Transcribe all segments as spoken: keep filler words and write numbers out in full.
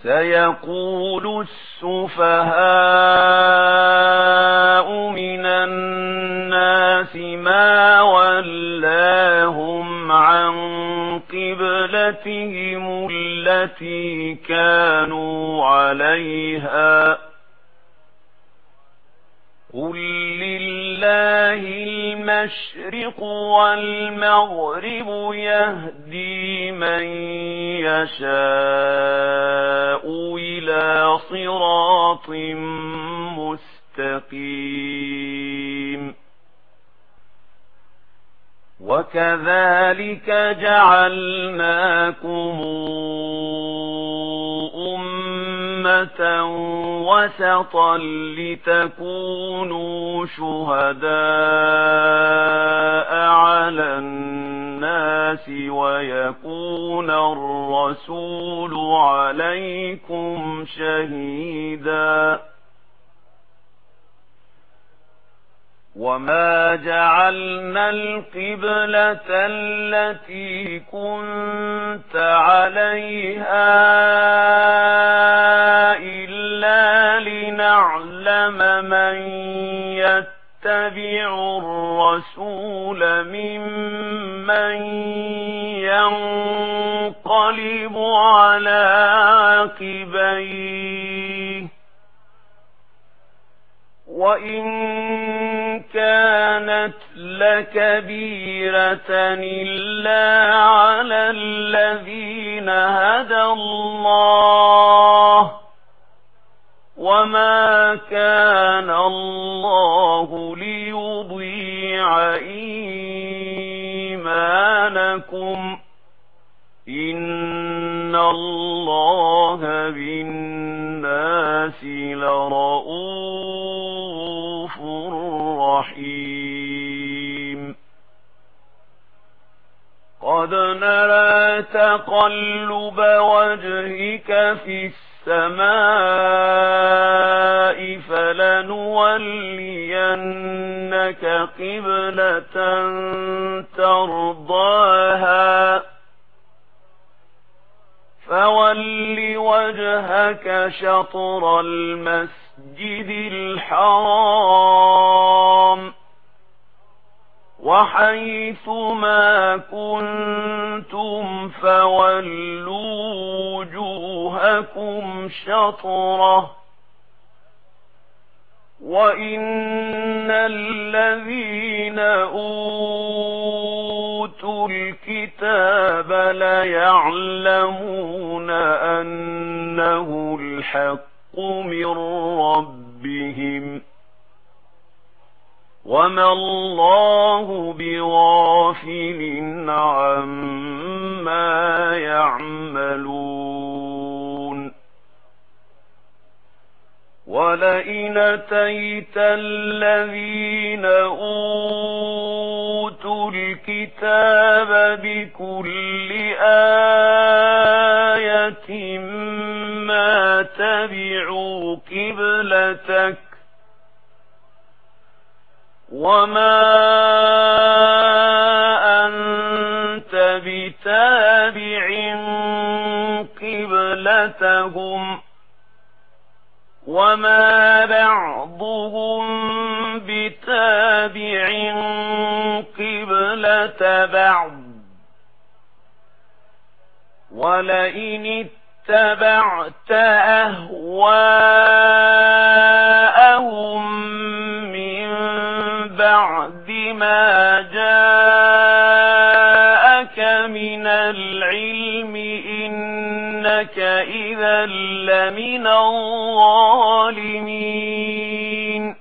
سيقول السفهاء من الناس ما ولاهم عن قبلتهم التي كانوا عليها قل لله المشرق والمغرب يهدي من يشاء إلى صراط مستقيم وكذلك جعلناكم أمة وسطا لتكونوا شهداء على الناس ويكون الرسول عليكم شهيدا وما جعلنا القبلة التي كنت عليها إلا لنعلم من يتبع الرسول ممن ينقلب على عقبيه وإن كانت لكبيرة إلا على الذين هدى الله وما كان الله ليضيع إيمانكم إن الله بالناس لرؤوف رحيم قد نرى تقلب وجهك في السماء فلنولينك قبلة ترضاها فول وجهك شطر المسجد الحرام وحيث ما كنتم فولوا وجوهكم شطره وإن الذين أوتوا الكتاب ليعلمون أنه الحق من ربهم وما الله بغافل عما يعملون ولئن أتيت الذين أوتوا الكتاب بكل آية ما تبعوا قبلتك وما أنت بتابع قبلتهم وما بعضهم بتابع قبلة بعض ولئن اتبعت أهواءهم من بعد ما جاءك من العلم إنك إذا لمن الظالمين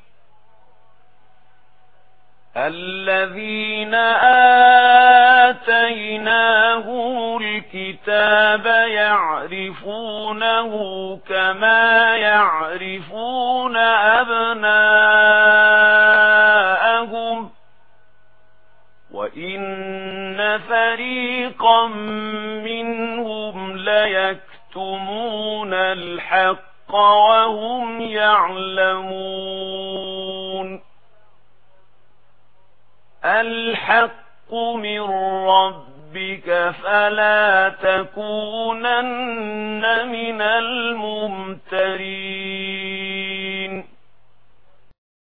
الذين آتيناهم الكتاب يعرفونه كما يعرفون أبناءهم وإن فريقا منهم ليكتمون الحق وهم يعلمون الحق من ربهم ربك فلا تكونن من الممترين.